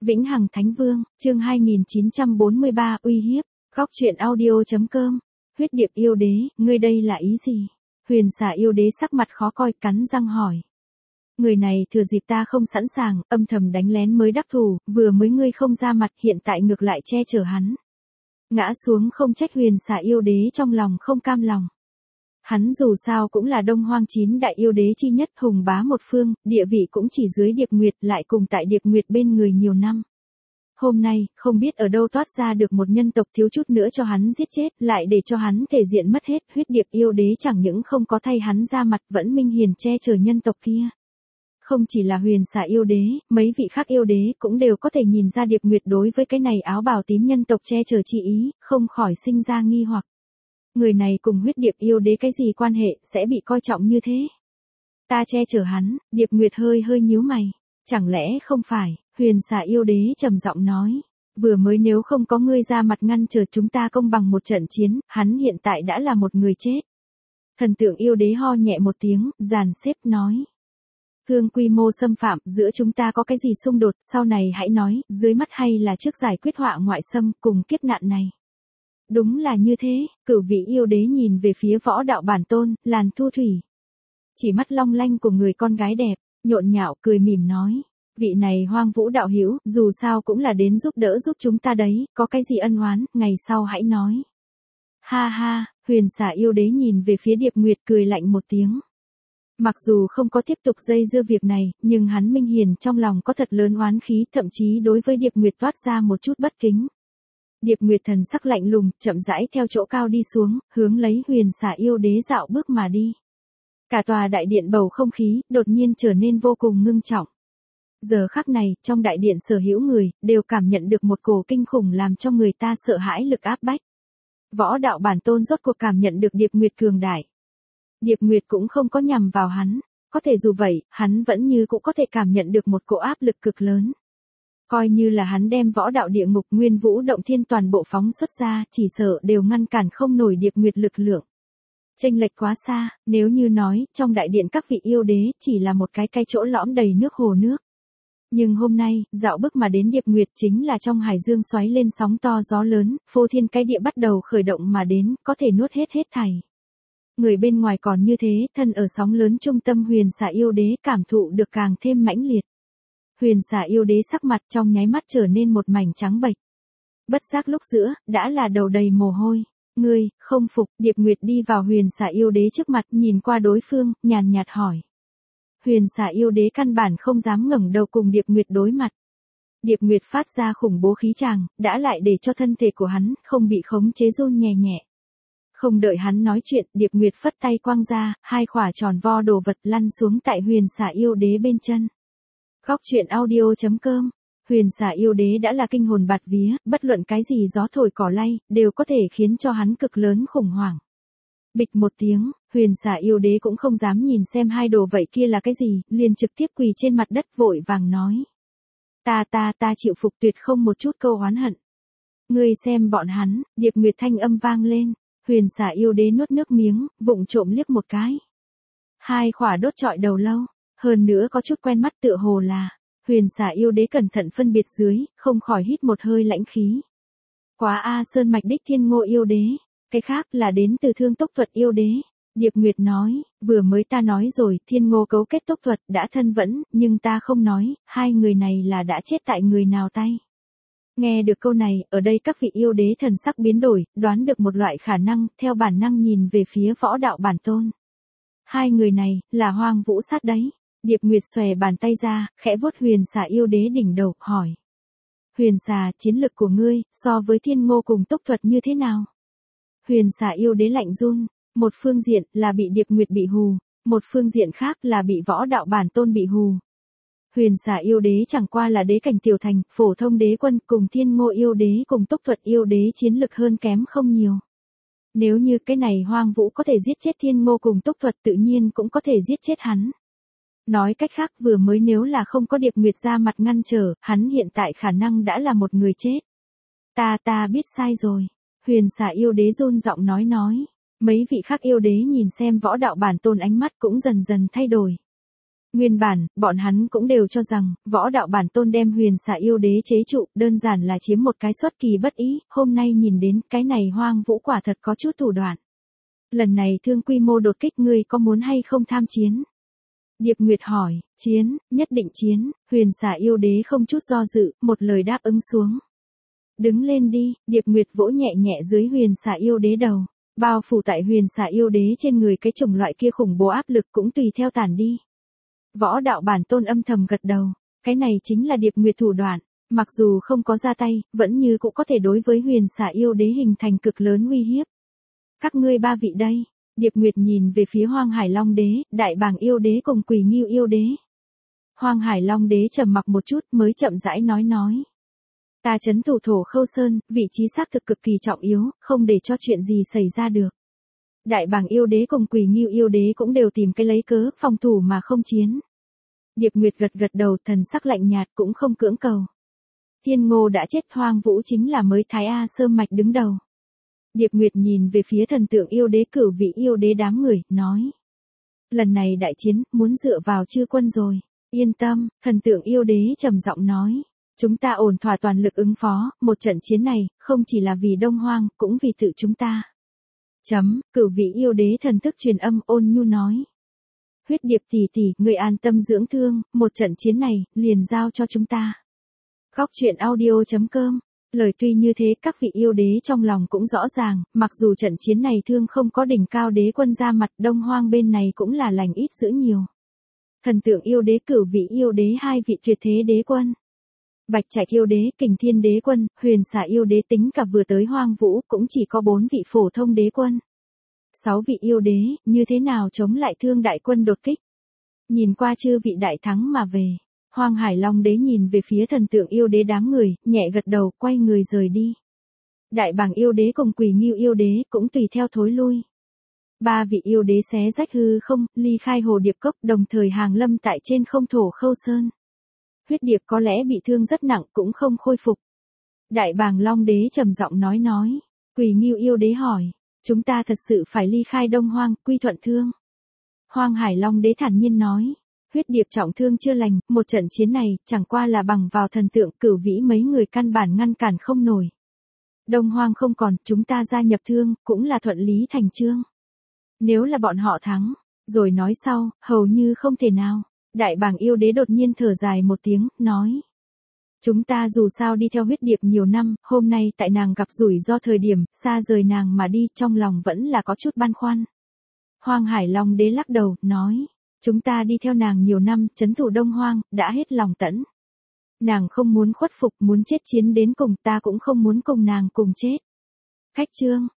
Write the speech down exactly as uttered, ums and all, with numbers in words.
Vĩnh Hằng Thánh Vương, chương hai nghìn chín trăm bốn mươi ba, uy hiếp, góc truyện audio.com, huyết điệp yêu đế, ngươi đây là ý gì? Huyền xà yêu đế sắc mặt khó coi, cắn răng hỏi. Người này thừa dịp ta không sẵn sàng, âm thầm đánh lén mới đắc thủ, vừa mới ngươi không ra mặt, hiện tại ngược lại che chở hắn. Ngã xuống không trách huyền xà yêu đế trong lòng không cam lòng. Hắn dù sao cũng là Đông Hoang chín đại yêu đế chi nhất, hùng bá một phương, địa vị cũng chỉ dưới Điệp Nguyệt, lại cùng tại Điệp Nguyệt bên người nhiều năm. Hôm nay, không biết ở đâu toát ra được một nhân tộc thiếu chút nữa cho hắn giết chết, lại để cho hắn thể diện mất hết, huyết điệp yêu đế chẳng những không có thay hắn ra mặt, vẫn minh hiền che chở nhân tộc kia. Không chỉ là huyền xà yêu đế, mấy vị khác yêu đế cũng đều có thể nhìn ra Điệp Nguyệt đối với cái này áo bào tím nhân tộc che chở chi ý, không khỏi sinh ra nghi hoặc. Người này cùng huyết điệp yêu đế cái gì quan hệ, sẽ bị coi trọng như thế? Ta che chở hắn, Điệp Nguyệt hơi hơi nhíu mày. Chẳng lẽ không phải, huyền xà yêu đế trầm giọng nói. Vừa mới nếu không có ngươi ra mặt ngăn trở chúng ta công bằng một trận chiến, hắn hiện tại đã là một người chết. Thần tượng yêu đế ho nhẹ một tiếng, dàn xếp nói. Thương quy mô xâm phạm, giữa chúng ta có cái gì xung đột, sau này hãy nói, dưới mắt hay là trước giải quyết họa ngoại xâm, cùng kiếp nạn này. Đúng là như thế, cửu vị yêu đế nhìn về phía võ đạo bản tôn, Làn Thu Thủy. Chỉ mắt long lanh của người con gái đẹp, nhộn nhạo cười mỉm nói. Vị này Hoang Vũ đạo hữu, dù sao cũng là đến giúp đỡ giúp chúng ta đấy, có cái gì ân oán, ngày sau hãy nói. Ha ha, huyền xà yêu đế nhìn về phía Điệp Nguyệt cười lạnh một tiếng. Mặc dù không có tiếp tục dây dưa việc này, nhưng hắn minh hiền trong lòng có thật lớn oán khí, thậm chí đối với Điệp Nguyệt toát ra một chút bất kính. Điệp Nguyệt thần sắc lạnh lùng, chậm rãi theo chỗ cao đi xuống, hướng lấy huyền xà yêu đế dạo bước mà đi. Cả tòa đại điện bầu không khí, đột nhiên trở nên vô cùng ngưng trọng. Giờ khắc này, trong đại điện sở hữu người, đều cảm nhận được một cổ kinh khủng làm cho người ta sợ hãi lực áp bách. Võ đạo bản tôn rốt cuộc cảm nhận được Điệp Nguyệt cường đại. Điệp Nguyệt cũng không có nhằm vào hắn, có thể dù vậy, hắn vẫn như cũng có thể cảm nhận được một cỗ áp lực cực lớn. Coi như là hắn đem võ đạo địa ngục Nguyên Vũ Động Thiên toàn bộ phóng xuất ra, chỉ sợ đều ngăn cản không nổi Điệp Nguyệt lực lượng. Chênh lệch quá xa, nếu như nói, trong đại điện các vị yêu đế chỉ là một cái cái chỗ lõm đầy nước hồ nước. Nhưng hôm nay, dạo bước mà đến Điệp Nguyệt chính là trong hải dương xoáy lên sóng to gió lớn, phô thiên cái địa bắt đầu khởi động mà đến, có thể nuốt hết hết thảy. Người bên ngoài còn như thế, thân ở sóng lớn trung tâm huyền xà yêu đế cảm thụ được càng thêm mãnh liệt. Huyền xà yêu đế sắc mặt trong nháy mắt trở nên một mảnh trắng bệch. Bất giác lúc giữa, đã là đầu đầy mồ hôi. Ngươi, không phục, Điệp Nguyệt đi vào huyền xà yêu đế trước mặt, nhìn qua đối phương, nhàn nhạt hỏi. Huyền xà yêu đế căn bản không dám ngẩng đầu cùng Điệp Nguyệt đối mặt. Điệp Nguyệt phát ra khủng bố khí tràng, đã lại để cho thân thể của hắn không bị khống chế run nhẹ nhẹ. Không đợi hắn nói chuyện, Điệp Nguyệt phất tay quăng ra, hai khỏa tròn vo đồ vật lăn xuống tại huyền xà yêu đế bên chân. Góc truyện audio.com, huyền xà yêu đế đã là kinh hồn bạt vía, bất luận cái gì gió thổi cỏ lay, đều có thể khiến cho hắn cực lớn khủng hoảng. Bịch một tiếng, huyền xà yêu đế cũng không dám nhìn xem hai đồ vậy kia là cái gì, liền trực tiếp quỳ trên mặt đất vội vàng nói. Ta ta ta chịu phục, tuyệt không một chút câu oán hận. Ngươi xem bọn hắn, Điệp Nguyệt thanh âm vang lên, huyền xà yêu đế nuốt nước miếng, vụng trộm liếc một cái. Hai khỏa đốt trọi đầu lâu, hơn nữa có chút quen mắt tựa hồ là, huyền xà yêu đế cẩn thận phân biệt dưới, không khỏi hít một hơi lãnh khí. Quá A Sơn mạch đích Thiên Ngô yêu đế, cái khác là đến từ Thương Tốc Thuật yêu đế. Điệp Nguyệt nói, vừa mới ta nói rồi, Thiên Ngô cấu kết Tốc Thuật đã thân vẫn, nhưng ta không nói, hai người này là đã chết tại người nào tay. Nghe được câu này, ở đây các vị yêu đế thần sắc biến đổi, đoán được một loại khả năng, theo bản năng nhìn về phía võ đạo bản tôn. Hai người này, là Hoang Vũ sát đấy. Điệp Nguyệt xòe bàn tay ra, khẽ vuốt huyền xà yêu đế đỉnh đầu, hỏi. Huyền xà, chiến lực của ngươi, so với Thiên Ngô cùng Tốc Thuật như thế nào? Huyền xà yêu đế lạnh run, một phương diện là bị Điệp Nguyệt bị hù, một phương diện khác là bị võ đạo bản tôn bị hù. Huyền xà yêu đế chẳng qua là đế cảnh tiểu thành, phổ thông đế quân cùng Thiên Ngô yêu đế cùng Tốc Thuật yêu đế chiến lực hơn kém không nhiều. Nếu như cái này Hoang Vũ có thể giết chết Thiên Ngô cùng Tốc Thuật tự nhiên cũng có thể giết chết hắn. Nói cách khác vừa mới nếu là không có Điệp Nguyệt ra mặt ngăn trở, hắn hiện tại khả năng đã là một người chết. Ta ta biết sai rồi. Huyền xà yêu đế run giọng nói nói. Mấy vị khác yêu đế nhìn xem võ đạo bản tôn ánh mắt cũng dần dần thay đổi. Nguyên bản, bọn hắn cũng đều cho rằng, võ đạo bản tôn đem huyền xà yêu đế chế trụ, đơn giản là chiếm một cái xuất kỳ bất ý, hôm nay nhìn đến, cái này Hoang Vũ quả thật có chút thủ đoạn. Lần này thương quy mô đột kích ngươi có muốn hay không tham chiến? Điệp Nguyệt hỏi, chiến, nhất định chiến, huyền xà yêu đế không chút do dự, một lời đáp ứng xuống. Đứng lên đi, Điệp Nguyệt vỗ nhẹ nhẹ dưới huyền xà yêu đế đầu, bao phủ tại huyền xà yêu đế trên người cái chủng loại kia khủng bố áp lực cũng tùy theo tản đi. Võ đạo bản tôn âm thầm gật đầu, cái này chính là Điệp Nguyệt thủ đoạn, mặc dù không có ra tay, vẫn như cũng có thể đối với huyền xà yêu đế hình thành cực lớn uy hiếp. Các ngươi ba vị đây, Điệp Nguyệt nhìn về phía Hoang Hải Long đế, Đại Bàng yêu đế cùng Quỳ Ngưu yêu đế. Hoang Hải Long đế trầm mặc một chút mới chậm rãi nói nói. Ta trấn thủ Thổ Khâu Sơn, vị trí xác thực cực kỳ trọng yếu, không để cho chuyện gì xảy ra được. Đại Bàng yêu đế cùng Quỳ Ngưu yêu đế cũng đều tìm cái lấy cớ, phòng thủ mà không chiến. Điệp Nguyệt gật gật đầu, thần sắc lạnh nhạt cũng không cưỡng cầu. Thiên Ngô đã chết, Hoang Vũ chính là mới Thái A Sơn mạch đứng đầu. Điệp Nguyệt nhìn về phía thần tượng yêu đế Cửu Vị yêu đế đám người, nói. Lần này đại chiến, muốn dựa vào chư quân rồi. Yên tâm, thần tượng yêu đế trầm giọng nói. Chúng ta ổn thỏa toàn lực ứng phó, một trận chiến này, không chỉ là vì Đông Hoang, cũng vì tự chúng ta. Chấm, Cửu Vị yêu đế thần thức truyền âm ôn nhu nói. Huyết Điệp tỷ tỷ, người an tâm dưỡng thương, một trận chiến này, liền giao cho chúng ta. Khóc chuyện audio chấm com. Lời tuy như thế các vị yêu đế trong lòng cũng rõ ràng, mặc dù trận chiến này thương không có đỉnh cao đế quân ra mặt, Đông Hoang bên này cũng là lành ít dữ nhiều. Thần tượng yêu đế Cửu Vị yêu đế hai vị tuyệt thế đế quân. Bạch Trạch yêu đế, Kình Thiên đế quân, Huyền Xà yêu đế tính cả vừa tới Hoang Vũ cũng chỉ có bốn vị phổ thông đế quân. Sáu vị yêu đế, như thế nào chống lại thương đại quân đột kích? Nhìn qua chư vị đại thắng mà về. Hoang Hải Long đế nhìn về phía thần tượng yêu đế đám người, nhẹ gật đầu, quay người rời đi. Đại Bàng yêu đế cùng Quỳ Ngưu yêu đế cũng tùy theo thối lui. Ba vị yêu đế xé rách hư không, ly khai hồ điệp cốc, đồng thời hàng lâm tại trên không Thổ Khâu Sơn. Huyết Điệp có lẽ bị thương rất nặng cũng không khôi phục. Đại Bàng Long đế trầm giọng nói nói. Quỳ Ngưu yêu đế hỏi, chúng ta thật sự phải ly khai Đông Hoang, quy thuận thương. Hoang Hải Long đế thản nhiên nói. Huyết Điệp trọng thương chưa lành, một trận chiến này, chẳng qua là bằng vào thần tượng Cửu Vĩ mấy người căn bản ngăn cản không nổi. Đông Hoang không còn, chúng ta gia nhập thương, cũng là thuận lý thành chương. Nếu là bọn họ thắng, rồi nói sau, hầu như không thể nào. Đại Bàng yêu đế đột nhiên thở dài một tiếng, nói. Chúng ta dù sao đi theo Huyết Điệp nhiều năm, hôm nay tại nàng gặp rủi ro thời điểm, xa rời nàng mà đi, trong lòng vẫn là có chút băn khoăn. Hoang Hải Long đế lắc đầu, nói. Chúng ta đi theo nàng nhiều năm, trấn thủ Đông Hoang, đã hết lòng tẫn. Nàng không muốn khuất phục, muốn chết chiến đến cùng, ta cũng không muốn cùng nàng cùng chết. Khách chương.